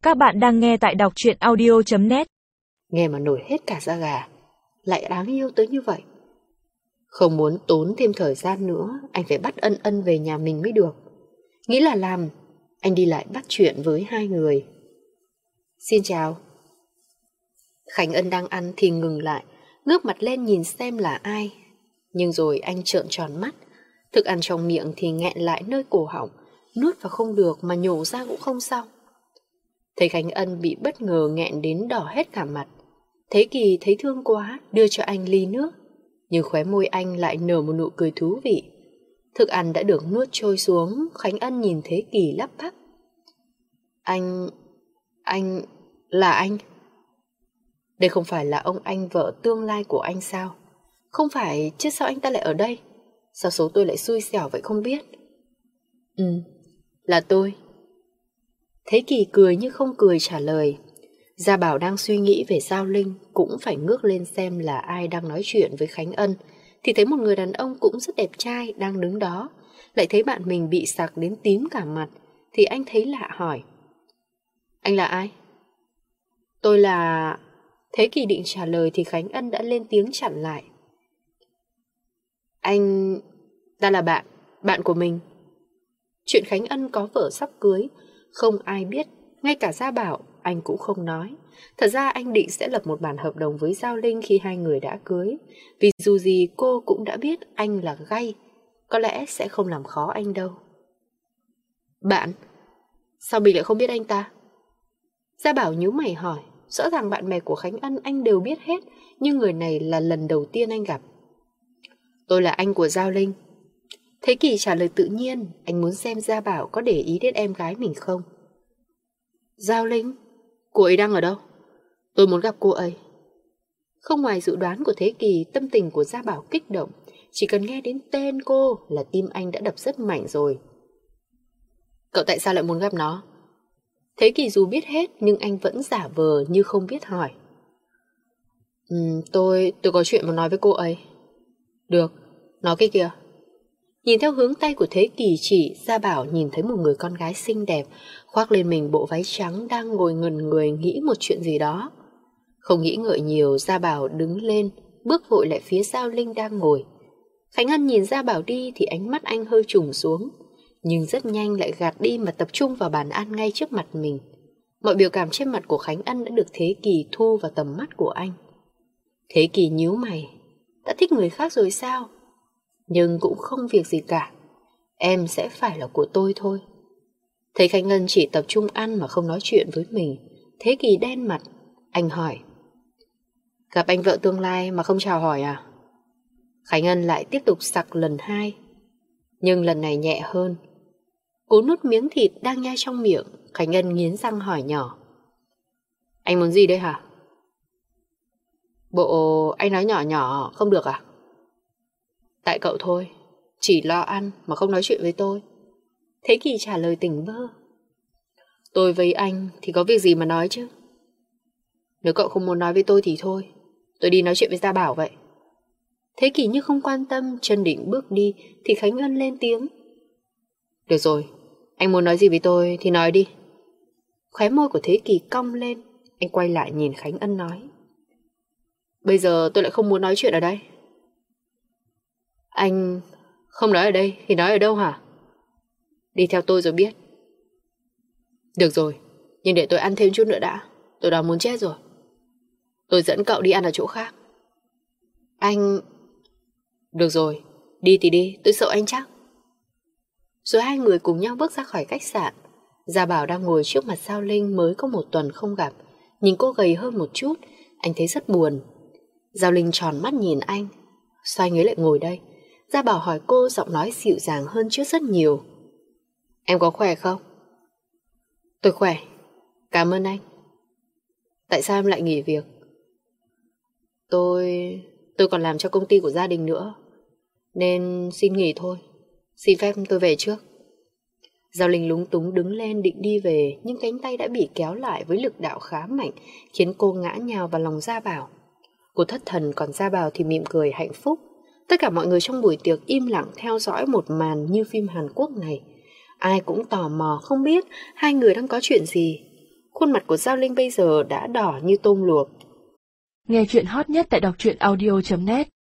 Các bạn đang nghe tại đọc truyện audio.net. Nghe mà nổi hết cả da gà. Lại đáng yêu tới như vậy. Không muốn tốn thêm thời gian nữa, anh phải bắt Ân Ân về nhà mình mới được. Nghĩ là làm, anh đi lại bắt chuyện với hai người. Xin chào. Khánh Ân đang ăn thì ngừng lại, ngước mặt lên nhìn xem là ai. Nhưng rồi anh trợn tròn mắt. Thức ăn trong miệng thì nghẹn lại nơi cổ họng, nuốt vào không được mà nhổ ra cũng không xong. Thấy Khánh Ân bị bất ngờ nghẹn đến đỏ hết cả mặt. Thế Kỳ thấy thương quá, đưa cho anh ly nước. Nhưng khóe môi anh lại nở một nụ cười thú vị. Thức ăn đã được nuốt trôi xuống, Khánh Ân nhìn Thế Kỳ lắp bắp. Anh... là anh? Đây không phải là ông anh vợ tương lai của anh sao? Không phải, chứ sao anh ta lại ở đây? Sao số tôi lại xui xẻo vậy không biết? Là tôi. Thế Kỳ cười như không cười trả lời. Gia Bảo đang suy nghĩ về Giao Linh, cũng phải ngước lên xem là ai đang nói chuyện với Khánh Ân, thì thấy một người đàn ông cũng rất đẹp trai đang đứng đó. Lại thấy bạn mình bị sặc đến tím cả mặt, thì anh thấy lạ hỏi. Anh là ai? Tôi là... Thế Kỳ định trả lời thì Khánh Ân đã lên tiếng chặn lại. Ta là bạn của mình. Chuyện Khánh Ân có vợ sắp cưới, không ai biết, ngay cả Gia Bảo anh cũng không nói. Thật ra anh định sẽ lập một bản hợp đồng với Giao Linh khi hai người đã cưới, vì dù gì cô cũng đã biết anh là gay, có lẽ sẽ không làm khó anh đâu. Bạn? Sao mình lại không biết anh ta? Gia Bảo nhíu mày hỏi. Rõ ràng bạn bè của Khánh Ân anh đều biết hết, nhưng người này là lần đầu tiên anh gặp. Tôi là anh của Giao Linh. Thế Kỳ trả lời tự nhiên, anh muốn xem Gia Bảo có để ý đến em gái mình không. Giao Linh? Cô ấy đang ở đâu? Tôi muốn gặp cô ấy. Không ngoài dự đoán của Thế Kỳ, tâm tình của Gia Bảo kích động. Chỉ cần nghe đến tên cô là tim anh đã đập rất mạnh rồi. Cậu tại sao lại muốn gặp nó? Thế Kỳ dù biết hết nhưng anh vẫn giả vờ như không biết hỏi. Tôi có chuyện muốn nói với cô ấy. Được, nói cái kìa. Nhìn theo hướng tay của Thế Kỳ chỉ, Gia Bảo nhìn thấy một người con gái xinh đẹp khoác lên mình bộ váy trắng đang ngồi ngần người nghĩ một chuyện gì đó. Không nghĩ ngợi nhiều, Gia Bảo đứng lên, bước vội lại phía Giao Linh đang ngồi. Khánh Ân nhìn Gia Bảo đi thì ánh mắt anh hơi trùng xuống, nhưng rất nhanh lại gạt đi mà tập trung vào bàn ăn ngay trước mặt mình. Mọi biểu cảm trên mặt của Khánh Ân đã được Thế Kỳ thu vào tầm mắt của anh. Thế Kỳ nhíu mày, đã thích người khác rồi sao? Nhưng cũng không việc gì cả, em sẽ phải là của tôi thôi. Thấy Khánh Ân chỉ tập trung ăn mà không nói chuyện với mình, Thế Kỳ đen mặt. Anh hỏi. Gặp anh vợ tương lai mà không chào hỏi à? Khánh Ân lại tiếp tục sặc lần hai, nhưng lần này nhẹ hơn. Cố nuốt miếng thịt đang nhai trong miệng, Khánh Ân nghiến răng hỏi nhỏ. Anh muốn gì đây hả? Bộ anh nói nhỏ nhỏ không được à? Tại cậu thôi, chỉ lo ăn mà không nói chuyện với tôi. Thế Kỳ trả lời tỉnh bơ. Tôi với anh thì có việc gì mà nói chứ. Nếu cậu không muốn nói với tôi thì thôi, tôi đi nói chuyện với Gia Bảo vậy. Thế Kỳ như không quan tâm, chân định bước đi thì Khánh Ân lên tiếng. Được rồi, anh muốn nói gì với tôi thì nói đi. Khóe môi của Thế Kỳ cong lên, anh quay lại nhìn Khánh Ân nói. Bây giờ tôi lại không muốn nói chuyện ở đây. Anh không nói ở đây thì nói ở đâu hả? Đi theo tôi rồi biết. Được rồi, nhưng để tôi ăn thêm chút nữa đã, tôi đang muốn chết rồi. Tôi dẫn cậu đi ăn ở chỗ khác. Anh... Được rồi, đi thì đi, tôi sợ anh chắc. Rồi hai người cùng nhau bước ra khỏi khách sạn. Gia Bảo đang ngồi trước mặt Giao Linh mới có một tuần không gặp. Nhìn cô gầy hơn một chút, anh thấy rất buồn. Giao Linh tròn mắt nhìn anh. Sao anh ấy lại ngồi đây? Gia Bảo hỏi cô, giọng nói dịu dàng hơn trước rất nhiều. Em có khỏe không? Tôi khỏe, cảm ơn anh. Tại sao em lại nghỉ việc? Tôi còn làm cho công ty của gia đình nữa, nên xin nghỉ thôi. Xin phép tôi về trước. Giao Linh lúng túng đứng lên định đi về, nhưng cánh tay đã bị kéo lại với lực đạo khá mạnh, khiến cô ngã nhào vào lòng Gia Bảo. Cô thất thần, còn Gia Bảo thì mỉm cười hạnh phúc. Tất cả mọi người trong buổi tiệc im lặng theo dõi một màn như phim Hàn Quốc này. Ai cũng tò mò không biết hai người đang có chuyện gì. Khuôn mặt của Giao Linh bây giờ đã đỏ như tôm luộc. Nghe chuyện hot nhất tại đọc truyện audio.net